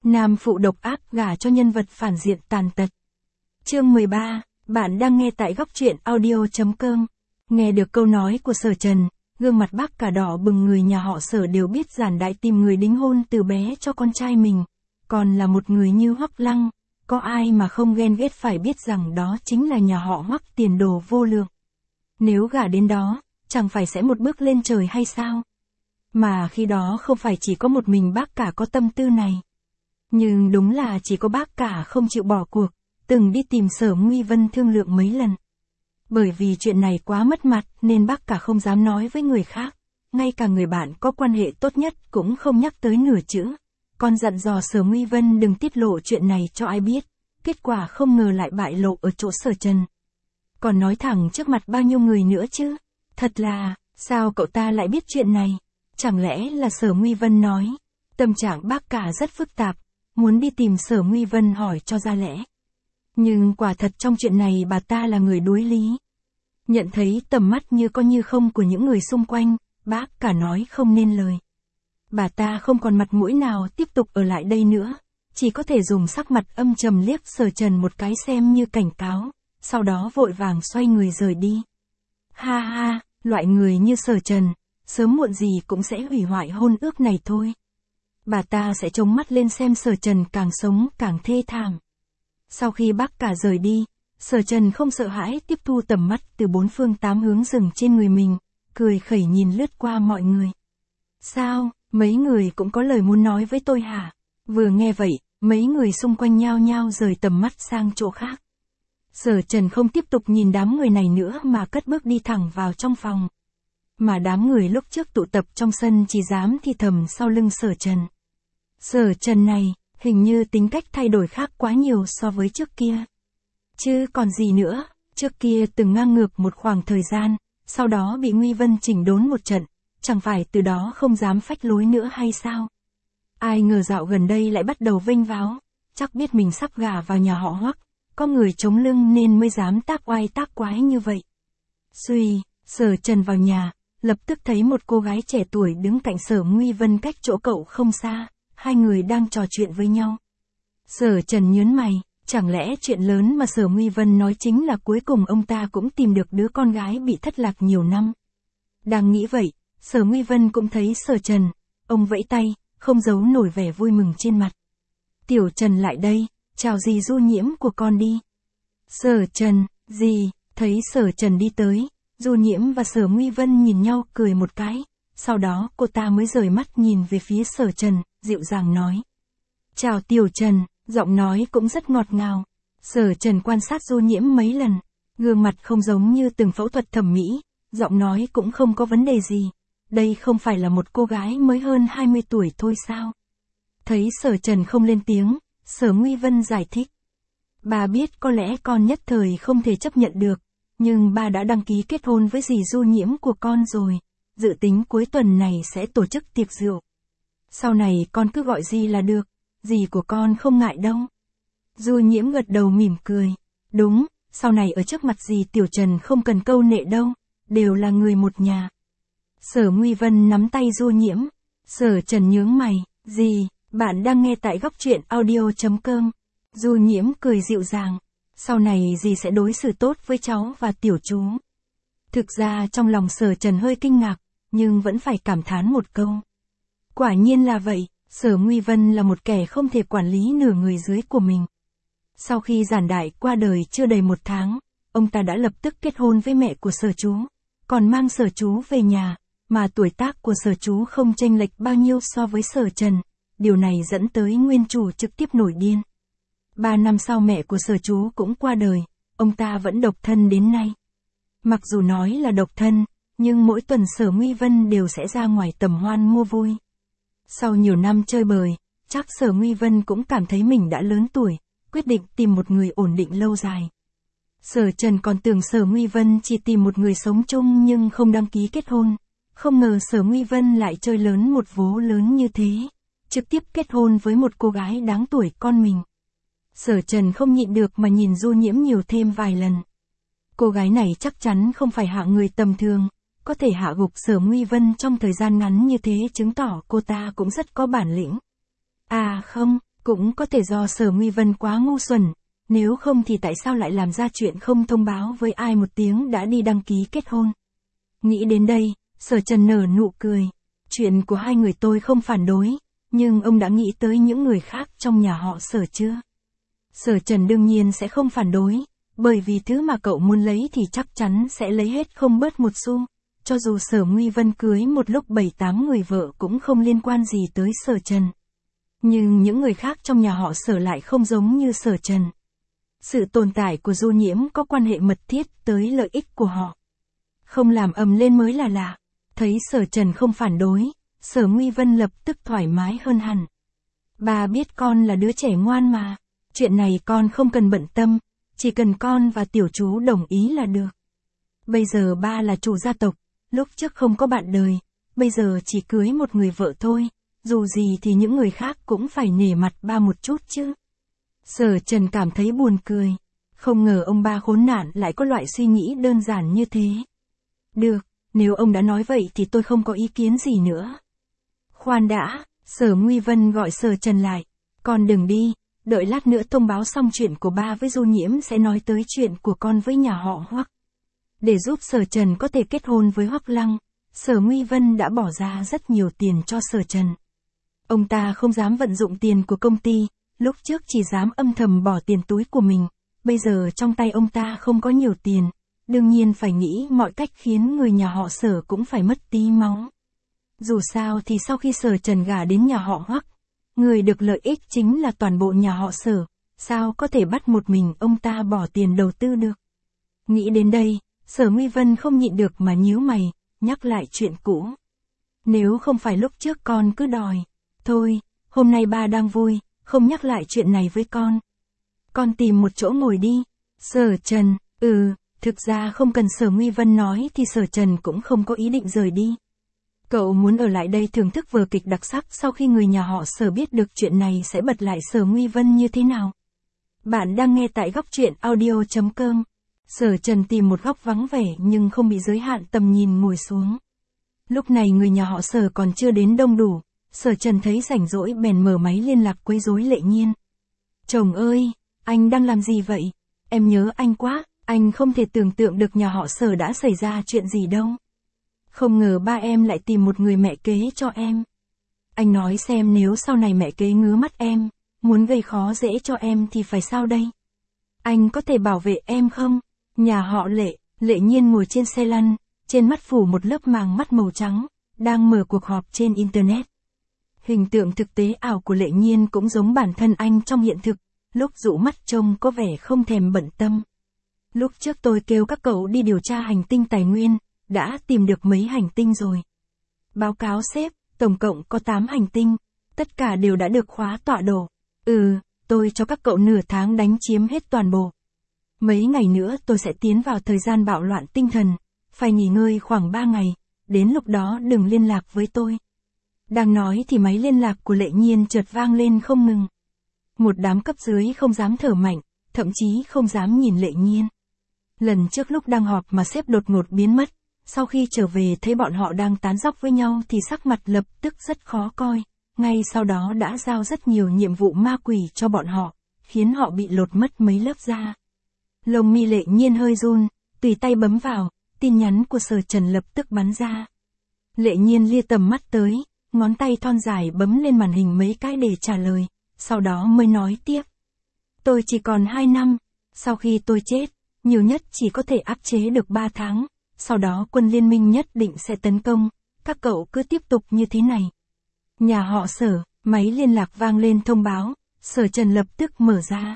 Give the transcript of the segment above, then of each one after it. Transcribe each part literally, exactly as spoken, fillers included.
Nam phụ độc ác gả cho nhân vật phản diện tàn tật. Chương mười ba, bạn đang nghe tại góc truyện audio chấm com. Nghe được câu nói của Sở Trần, gương mặt bác cả đỏ bừng. Người nhà họ Sở đều biết Giản Đại tìm người đính hôn từ bé cho con trai mình, còn là một người như Hoắc Lăng, có ai mà không ghen ghét. Phải biết rằng đó chính là nhà họ Hoắc tiền đồ vô lượng. Nếu gả đến đó, chẳng phải sẽ một bước lên trời hay sao? Mà khi đó không phải chỉ có một mình bác cả có tâm tư này. Nhưng đúng là chỉ có bác cả không chịu bỏ cuộc, từng đi tìm Sở Nguy Vân thương lượng mấy lần. Bởi vì chuyện này quá mất mặt nên bác cả không dám nói với người khác, ngay cả người bạn có quan hệ tốt nhất cũng không nhắc tới nửa chữ. Còn dặn dò Sở Nguy Vân đừng tiết lộ chuyện này cho ai biết, kết quả không ngờ lại bại lộ ở chỗ Sở Trần. Còn nói thẳng trước mặt bao nhiêu người nữa chứ, thật là, sao cậu ta lại biết chuyện này? Chẳng lẽ là Sở Nguy Vân nói? Tâm trạng bác cả rất phức tạp, muốn đi tìm Sở Nguy Vân hỏi cho ra lẽ. Nhưng quả thật trong chuyện này bà ta là người đối lý. Nhận thấy tầm mắt như có như không của những người xung quanh, bác cả nói không nên lời. Bà ta không còn mặt mũi nào tiếp tục ở lại đây nữa, chỉ có thể dùng sắc mặt âm trầm liếc Sở Trần một cái xem như cảnh cáo, sau đó vội vàng xoay người rời đi. Ha ha, loại người như Sở Trần, sớm muộn gì cũng sẽ hủy hoại hôn ước này thôi. Bà ta sẽ trông mắt lên xem Sở Trần càng sống càng thê thảm. Sau khi bác cả rời đi, Sở Trần không sợ hãi tiếp thu tầm mắt từ bốn phương tám hướng dừng trên người mình, cười khẩy nhìn lướt qua mọi người. Sao, mấy người cũng có lời muốn nói với tôi hả? Vừa nghe vậy, mấy người xung quanh nhao nhao rời tầm mắt sang chỗ khác. Sở Trần không tiếp tục nhìn đám người này nữa mà cất bước đi thẳng vào trong phòng. Mà đám người lúc trước tụ tập trong sân chỉ dám thì thầm sau lưng Sở Trần. Sở Trần này, hình như tính cách thay đổi khác quá nhiều so với trước kia. Chứ còn gì nữa, trước kia từng ngang ngược một khoảng thời gian, sau đó bị Nguy Vân chỉnh đốn một trận, chẳng phải từ đó không dám phách lối nữa hay sao? Ai ngờ dạo gần đây lại bắt đầu vênh váo, chắc biết mình sắp gả vào nhà họ Hoắc, có người chống lưng nên mới dám tác oai tác quái như vậy. Xuy, Sở Trần vào nhà, lập tức thấy một cô gái trẻ tuổi đứng cạnh Sở Nguy Vân cách chỗ cậu không xa, hai người đang trò chuyện với nhau. Sở Trần nhớn mày, chẳng lẽ chuyện lớn mà Sở Nguy Vân nói chính là cuối cùng ông ta cũng tìm được đứa con gái bị thất lạc nhiều năm. Đang nghĩ vậy, Sở Nguy Vân cũng thấy Sở Trần, ông vẫy tay, không giấu nổi vẻ vui mừng trên mặt. Tiểu Trần lại đây, chào dì Du Nhiễm của con đi. Sở Trần, dì, thấy Sở Trần đi tới, Du Nhiễm và Sở Nguy Vân nhìn nhau cười một cái, sau đó cô ta mới rời mắt nhìn về phía Sở Trần, dịu dàng nói. Chào Tiểu Trần, giọng nói cũng rất ngọt ngào. Sở Trần quan sát Du Nhiễm mấy lần, gương mặt không giống như từng phẫu thuật thẩm mỹ, giọng nói cũng không có vấn đề gì. Đây không phải là một cô gái mới hơn hai mươi tuổi thôi sao? Thấy Sở Trần không lên tiếng, Sở Nguy Vân giải thích. Bà biết có lẽ con nhất thời không thể chấp nhận được, nhưng bà đã đăng ký kết hôn với dì Du Nhiễm của con rồi, dự tính cuối tuần này sẽ tổ chức tiệc rượu. Sau này con cứ gọi dì là được, dì của con không ngại đâu. Du Nhiễm gật đầu mỉm cười. Đúng, sau này ở trước mặt dì Tiểu Trần không cần câu nệ đâu, đều là người một nhà. Sở Nguy Vân nắm tay Du Nhiễm. Sở Trần nhướng mày, dì, bạn đang nghe tại góc truyện audio chấm com. Du Nhiễm cười dịu dàng. Sau này dì sẽ đối xử tốt với cháu và tiểu chú. Thực ra trong lòng Sở Trần hơi kinh ngạc, nhưng vẫn phải cảm thán một câu. Quả nhiên là vậy, Sở Nguy Vân là một kẻ không thể quản lý nửa người dưới của mình. Sau khi Giản Đại qua đời chưa đầy một tháng, ông ta đã lập tức kết hôn với mẹ của Sở chú, còn mang Sở chú về nhà, mà tuổi tác của Sở chú không chênh lệch bao nhiêu so với Sở Trần. Điều này dẫn tới nguyên chủ trực tiếp nổi điên. Ba năm sau mẹ của Sở chú cũng qua đời, ông ta vẫn độc thân đến nay. Mặc dù nói là độc thân, nhưng mỗi tuần Sở Nguy Vân đều sẽ ra ngoài tầm hoan mua vui. Sau nhiều năm chơi bời, chắc Sở Nguy Vân cũng cảm thấy mình đã lớn tuổi, quyết định tìm một người ổn định lâu dài. Sở Trần còn tưởng Sở Nguy Vân chỉ tìm một người sống chung nhưng không đăng ký kết hôn. Không ngờ Sở Nguy Vân lại chơi lớn một vố lớn như thế, trực tiếp kết hôn với một cô gái đáng tuổi con mình. Sở Trần không nhịn được mà nhìn Du Nhiễm nhiều thêm vài lần. Cô gái này chắc chắn không phải hạ người tầm thường, có thể hạ gục Sở Nguy Vân trong thời gian ngắn như thế chứng tỏ cô ta cũng rất có bản lĩnh. À không, Cũng có thể do Sở Nguy Vân quá ngu xuẩn, nếu không thì tại sao lại làm ra chuyện không thông báo với ai một tiếng đã đi đăng ký kết hôn. Nghĩ đến đây, Sở Trần nở nụ cười. Chuyện của hai người tôi không phản đối, nhưng ông đã nghĩ tới những người khác trong nhà họ Sở chưa? Sở Trần đương nhiên sẽ không phản đối, bởi vì thứ mà cậu muốn lấy thì chắc chắn sẽ lấy hết không bớt một xu. Cho dù Sở Nguy Vân cưới một lúc bảy tám người vợ cũng không liên quan gì tới Sở Trần. Nhưng những người khác trong nhà họ Sở lại không giống như Sở Trần. Sự tồn tại của Du Nhiễm có quan hệ mật thiết tới lợi ích của họ. Không làm ầm lên mới là lạ. Thấy Sở Trần không phản đối, Sở Nguy Vân lập tức thoải mái hơn hẳn. Bà biết con là đứa trẻ ngoan mà. Chuyện này con không cần bận tâm, chỉ cần con và tiểu chú đồng ý là được. Bây giờ ba là chủ gia tộc, lúc trước không có bạn đời, bây giờ chỉ cưới một người vợ thôi, dù gì thì những người khác cũng phải nể mặt ba một chút chứ. Sở Trần cảm thấy buồn cười, không ngờ ông ba khốn nạn lại có loại suy nghĩ đơn giản như thế. Được, nếu ông đã nói vậy thì tôi không có ý kiến gì nữa. Khoan đã, Sở Nguy Vân gọi Sở Trần lại, con đừng đi, đợi lát nữa thông báo xong chuyện của ba với Du Nhiễm sẽ nói tới chuyện của con với nhà họ Hoắc. Để giúp Sở Trần có thể kết hôn với Hoắc Lăng, Sở Nguy Vân đã bỏ ra rất nhiều tiền cho Sở Trần. Ông ta không dám vận dụng tiền của công ty, lúc trước chỉ dám âm thầm bỏ tiền túi của mình, bây giờ trong tay ông ta không có nhiều tiền, đương nhiên phải nghĩ mọi cách khiến người nhà họ Sở cũng phải mất tí máu. Dù sao thì sau khi Sở Trần gả đến nhà họ Hoắc, người được lợi ích chính là toàn bộ nhà họ Sở, sao có thể bắt một mình ông ta bỏ tiền đầu tư được. Nghĩ đến đây, Sở Nguy Vân không nhịn được mà nhíu mày, nhắc lại chuyện cũ. Nếu không phải lúc trước con cứ đòi, thôi, hôm nay ba đang vui, không nhắc lại chuyện này với con. Con tìm một chỗ ngồi đi. Sở Trần, ừ, thực ra không cần Sở Nguy Vân nói thì Sở Trần cũng không có ý định rời đi. Cậu muốn ở lại đây thưởng thức vở kịch đặc sắc sau khi người nhà họ Sở biết được chuyện này sẽ bật lại Sở Nguy Vân như thế nào. Bạn đang nghe tại góc truyện audio chấm com. Sở Trần tìm một góc vắng vẻ nhưng không bị giới hạn tầm nhìn ngồi xuống. Lúc này người nhà họ Sở còn chưa đến đông đủ, Sở Trần thấy rảnh rỗi bèn mở máy liên lạc quấy rối Lệ Nhiên. Chồng ơi, anh đang làm gì vậy? Em nhớ anh quá, anh không thể tưởng tượng được nhà họ Sở đã xảy ra chuyện gì đâu. Không ngờ ba em lại tìm một người mẹ kế cho em. Anh nói xem nếu sau này mẹ kế ngứa mắt em, muốn gây khó dễ cho em thì phải sao đây? Anh có thể bảo vệ em không? Nhà họ Lệ, Lệ Nhiên ngồi trên xe lăn, trên mắt phủ một lớp màng mắt màu trắng, đang mở cuộc họp trên Internet. Hình tượng thực tế ảo của Lệ Nhiên cũng giống bản thân anh trong hiện thực, lúc dụ mắt trông có vẻ không thèm bận tâm. Lúc trước tôi kêu các cậu đi điều tra hành tinh tài nguyên, đã tìm được mấy hành tinh rồi. Báo cáo sếp, tổng cộng có tám hành tinh, tất cả đều đã được khóa tọa độ. Ừ, tôi cho các cậu nửa tháng đánh chiếm hết toàn bộ. Mấy ngày nữa tôi sẽ tiến vào thời gian bạo loạn tinh thần, phải nghỉ ngơi khoảng ba ngày, đến lúc đó đừng liên lạc với tôi. Đang nói thì máy liên lạc của Lệ Nhiên chợt vang lên không ngừng. Một đám cấp dưới không dám thở mạnh, thậm chí không dám nhìn Lệ Nhiên. Lần trước lúc đang họp mà sếp đột ngột biến mất, sau khi trở về thấy bọn họ đang tán dóc với nhau thì sắc mặt lập tức rất khó coi, ngay sau đó đã giao rất nhiều nhiệm vụ ma quỷ cho bọn họ, khiến họ bị lột mất mấy lớp da. Lông mi Lệ Nhiên hơi run, tùy tay bấm vào, tin nhắn của Sở Trần lập tức bắn ra. Lệ Nhiên lia tầm mắt tới, ngón tay thon dài bấm lên màn hình mấy cái để trả lời, sau đó mới nói tiếp. Tôi chỉ còn hai năm, sau khi tôi chết, nhiều nhất chỉ có thể áp chế được ba tháng, sau đó quân liên minh nhất định sẽ tấn công, các cậu cứ tiếp tục như thế này. Nhà họ Sở, máy liên lạc vang lên thông báo, Sở Trần lập tức mở ra.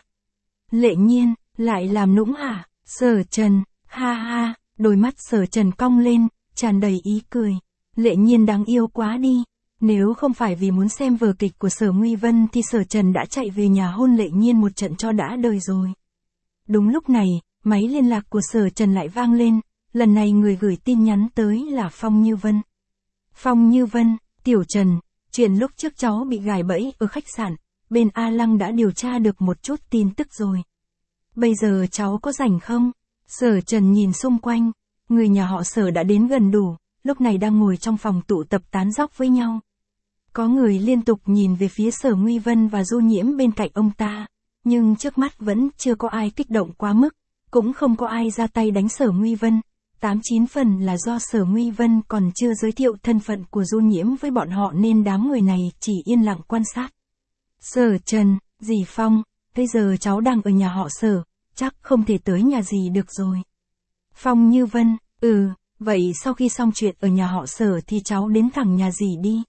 Lệ Nhiên, lại làm nũng hả? Sở Trần, ha ha, đôi mắt Sở Trần cong lên, tràn đầy ý cười. Lệ Nhiên đáng yêu quá đi. Nếu không phải vì muốn xem vở kịch của Sở Nguy Vân thì Sở Trần đã chạy về nhà hôn Lệ Nhiên một trận cho đã đời rồi. Đúng lúc này, máy liên lạc của Sở Trần lại vang lên, lần này người gửi tin nhắn tới là Phong Như Vân. Phong Như Vân, Tiểu Trần, chuyện lúc trước cháu bị gài bẫy ở khách sạn, bên A Lăng đã điều tra được một chút tin tức rồi. Bây giờ cháu có rảnh không? Sở Trần nhìn xung quanh, người nhà họ Sở đã đến gần đủ, lúc này đang ngồi trong phòng tụ tập tán dóc với nhau. Có người liên tục nhìn về phía Sở Nguy Vân và Du Nhiễm bên cạnh ông ta, nhưng trước mắt vẫn chưa có ai kích động quá mức, cũng không có ai ra tay đánh Sở Nguy Vân. Tám chín phần là do Sở Nguy Vân còn chưa giới thiệu thân phận của Du Nhiễm với bọn họ nên đám người này chỉ yên lặng quan sát. Sở Trần, dì Phong, bây giờ cháu đang ở nhà họ Sở, chắc không thể tới nhà dì được rồi. Phong Như Vân, ừ, vậy sau khi xong chuyện ở nhà họ Sở thì cháu đến thẳng nhà dì đi.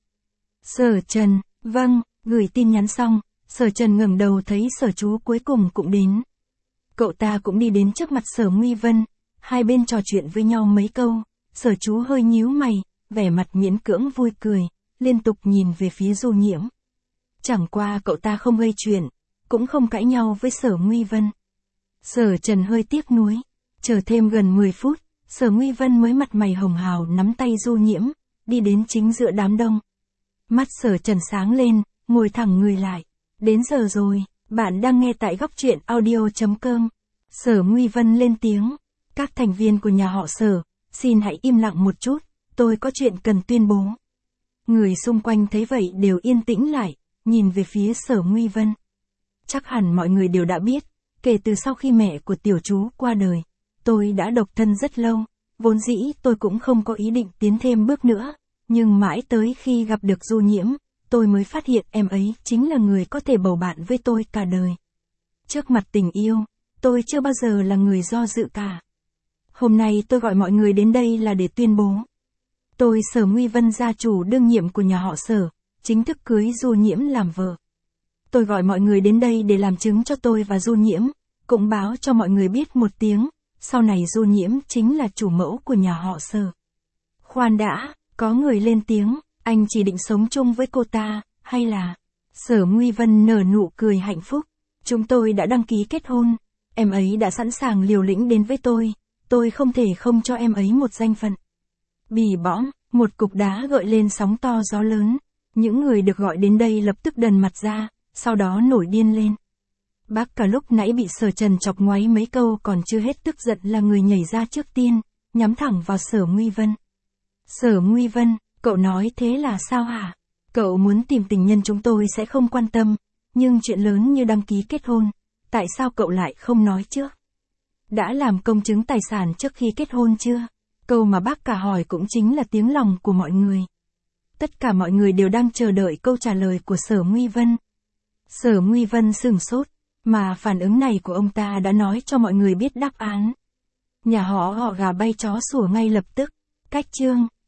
Sở Trần, vâng, gửi tin nhắn xong, Sở Trần ngẩng đầu thấy Sở Chú cuối cùng cũng đến. Cậu ta cũng đi đến trước mặt Sở Nguy Vân, hai bên trò chuyện với nhau mấy câu, Sở Chú hơi nhíu mày, vẻ mặt miễn cưỡng vui cười, liên tục nhìn về phía Du Nhiễm. Chẳng qua cậu ta không gây chuyện, cũng không cãi nhau với Sở Nguy Vân. Sở Trần hơi tiếc nuối, chờ thêm gần mười phút, Sở Nguy Vân mới mặt mày hồng hào nắm tay Du Nhiễm, đi đến chính giữa đám đông. Mắt Sở Trần sáng lên, ngồi thẳng người lại. Đến giờ rồi, bạn đang nghe tại góc truyện audio chấm com. Sở Nguy Vân lên tiếng. Các thành viên của nhà họ Sở, xin hãy im lặng một chút, tôi có chuyện cần tuyên bố. Người xung quanh thấy vậy đều yên tĩnh lại, nhìn về phía Sở Nguy Vân. Chắc hẳn mọi người đều đã biết, kể từ sau khi mẹ của tiểu chú qua đời, tôi đã độc thân rất lâu, vốn dĩ tôi cũng không có ý định tiến thêm bước nữa, nhưng mãi tới khi gặp được Du Nhiễm, tôi mới phát hiện em ấy chính là người có thể bầu bạn với tôi cả đời. Trước mặt tình yêu, tôi chưa bao giờ là người do dự cả. Hôm nay tôi gọi mọi người đến đây là để tuyên bố. Tôi Sở Nguy Vân gia chủ đương nhiệm của nhà họ Sở, chính thức cưới Du Nhiễm làm vợ. Tôi gọi mọi người đến đây để làm chứng cho tôi và Du Nhiễm, cũng báo cho mọi người biết một tiếng, sau này Du Nhiễm chính là chủ mẫu của nhà họ Sở. Khoan đã, có người lên tiếng, anh chỉ định sống chung với cô ta, hay là... Sở Nguy Vân nở nụ cười hạnh phúc. Chúng tôi đã đăng ký kết hôn, em ấy đã sẵn sàng liều lĩnh đến với tôi, tôi không thể không cho em ấy một danh phận. Bì bõm, một cục đá gợi lên sóng to gió lớn, những người được gọi đến đây lập tức đần mặt ra, sau đó nổi điên lên. Bác cả lúc nãy bị Sở Trần chọc ngoáy mấy câu còn chưa hết tức giận là người nhảy ra trước tiên, nhắm thẳng vào Sở Nguy Vân. Sở Nguy Vân, cậu nói thế là sao hả? Cậu muốn tìm tình nhân chúng tôi sẽ không quan tâm, nhưng chuyện lớn như đăng ký kết hôn, tại sao cậu lại không nói trước? Đã làm công chứng tài sản trước khi kết hôn chưa? Câu mà bác cả hỏi cũng chính là tiếng lòng của mọi người. Tất cả mọi người đều đang chờ đợi câu trả lời của Sở Nguy Vân. Sở Nguy Vân sửng sốt, mà phản ứng này của ông ta đã nói cho mọi người biết đáp án. Nhà họ họ gà bay chó sủa ngay lập tức. Cách chương